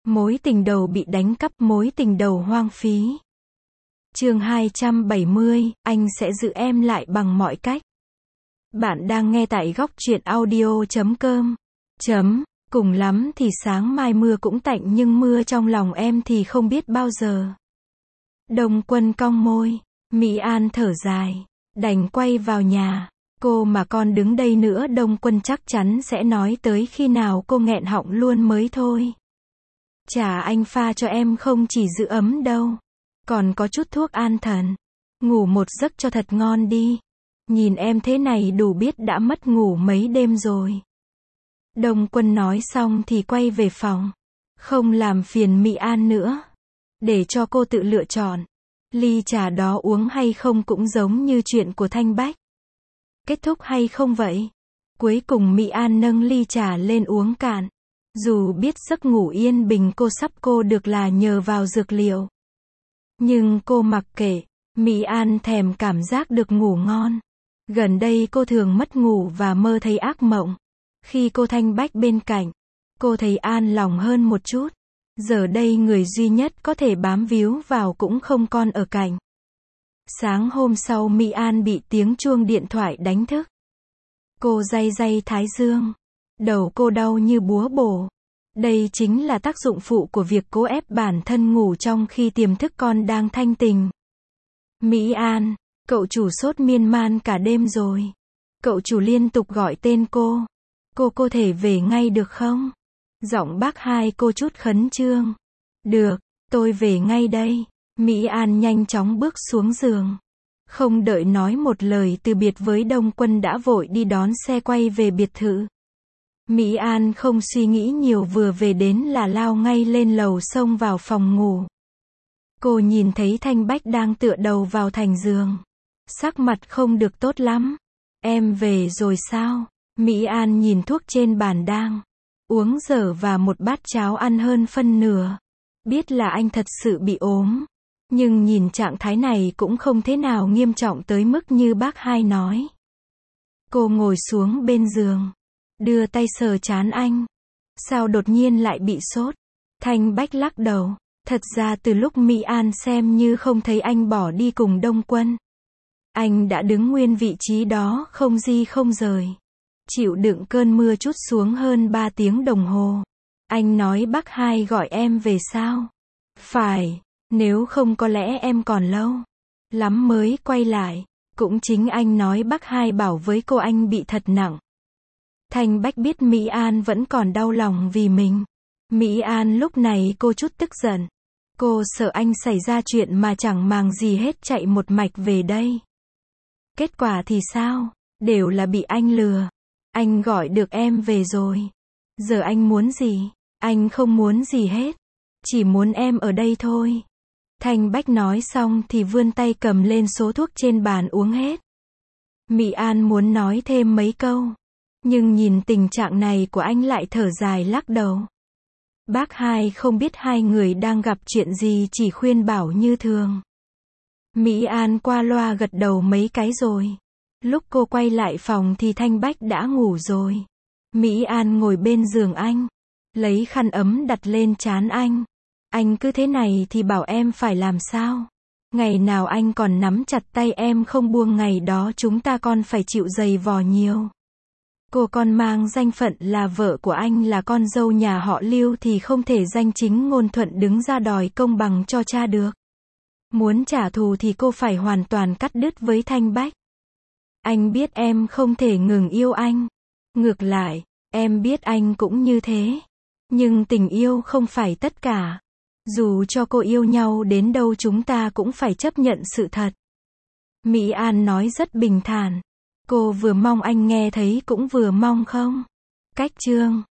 Mối tình đầu bị đánh cắp, mối tình đầu hoang phí. Chương 270, anh sẽ giữ em lại bằng mọi cách. Bạn đang nghe tại góc truyện audio.com. Cùng lắm thì sáng mai mưa cũng tạnh, nhưng mưa trong lòng em thì không biết bao giờ. Đông Quân cong môi, Mỹ An thở dài, đành quay vào nhà. Cô mà còn đứng đây nữa, Đông Quân chắc chắn sẽ nói tới khi nào cô nghẹn họng luôn mới thôi. Chả, anh pha cho em không chỉ giữ ấm đâu, còn có chút thuốc an thần. Ngủ một giấc cho thật ngon đi. Nhìn em thế này đủ biết đã mất ngủ mấy đêm rồi. Đông Quân nói xong thì quay về phòng. Không làm phiền Mỹ An nữa, để cho cô tự lựa chọn. Ly trà đó uống hay không cũng giống như chuyện của Thanh Bách. Kết thúc hay không vậy? Cuối cùng Mỹ An nâng ly trà lên uống cạn. Dù biết giấc ngủ yên bình cô được là nhờ vào dược liệu, nhưng cô mặc kệ. Mỹ An thèm cảm giác được ngủ ngon. Gần đây cô thường mất ngủ và mơ thấy ác mộng. Khi cô Thanh Bách bên cạnh, cô thấy an lòng hơn một chút. Giờ đây người duy nhất có thể bám víu vào cũng không còn ở cạnh. Sáng hôm sau Mỹ An bị tiếng chuông điện thoại đánh thức. Cô day day thái dương. Đầu cô đau như búa bổ. Đây chính là tác dụng phụ của việc cố ép bản thân ngủ trong khi tiềm thức con đang thanh tình. Mỹ An, cậu chủ sốt miên man cả đêm rồi. Cậu chủ liên tục gọi tên cô. Cô thể về ngay được không? Giọng bác Hai cô chút khẩn trương. Được, tôi về ngay đây. Mỹ An nhanh chóng bước xuống giường. Không đợi nói một lời từ biệt với Đông Quân đã vội đi đón xe quay về biệt thự. Mỹ An không suy nghĩ nhiều, vừa về đến là lao ngay lên lầu xông vào phòng ngủ. Cô nhìn thấy Thanh Bách đang tựa đầu vào thành giường. Sắc mặt không được tốt lắm. Em về rồi sao? Mỹ An nhìn thuốc trên bàn đang uống dở và một bát cháo ăn hơn phân nửa. Biết là anh thật sự bị ốm, nhưng nhìn trạng thái này cũng không thế nào nghiêm trọng tới mức như bác Hai nói. Cô ngồi xuống bên giường, đưa tay sờ trán anh. Sao đột nhiên lại bị sốt? Thanh Bách lắc đầu. Thật ra từ lúc Mỹ An xem như không thấy anh bỏ đi cùng Đông Quân, anh đã đứng nguyên vị trí đó không di không rời, chịu đựng cơn mưa trút xuống hơn 3 tiếng đồng hồ. Anh nói bác Hai gọi em về sao? Phải, nếu không có lẽ em còn lâu lắm mới quay lại. Cũng chính anh nói bác Hai bảo với cô anh bị thật nặng. Thanh Bách biết Mỹ An vẫn còn đau lòng vì mình. Mỹ An lúc này cô chút tức giận. Cô sợ anh xảy ra chuyện mà chẳng màng gì hết chạy một mạch về đây. Kết quả thì sao? Đều là bị anh lừa. Anh gọi được em về rồi. Giờ anh muốn gì? Anh không muốn gì hết. Chỉ muốn em ở đây thôi. Thanh Bách nói xong thì vươn tay cầm lên số thuốc trên bàn uống hết. Mỹ An muốn nói thêm mấy câu, nhưng nhìn tình trạng này của anh lại thở dài lắc đầu. Bác Hai không biết hai người đang gặp chuyện gì, chỉ khuyên bảo như thường. Mỹ An qua loa gật đầu mấy cái rồi. Lúc cô quay lại phòng thì Thanh Bách đã ngủ rồi. Mỹ An ngồi bên giường anh, lấy khăn ấm đặt lên trán anh. Anh cứ thế này thì bảo em phải làm sao? Ngày nào anh còn nắm chặt tay em không buông, ngày đó chúng ta còn phải chịu giày vò nhiều. Cô con mang danh phận là vợ của anh, là con dâu nhà họ Lưu thì không thể danh chính ngôn thuận đứng ra đòi công bằng cho cha được. Muốn trả thù thì cô phải hoàn toàn cắt đứt với Thanh Bách. Anh biết em không thể ngừng yêu anh. Ngược lại, em biết anh cũng như thế. Nhưng tình yêu không phải tất cả. Dù cho cô yêu nhau đến đâu chúng ta cũng phải chấp nhận sự thật. Mỹ An nói rất bình thản. Cô vừa mong anh nghe thấy cũng vừa mong không. Cách chương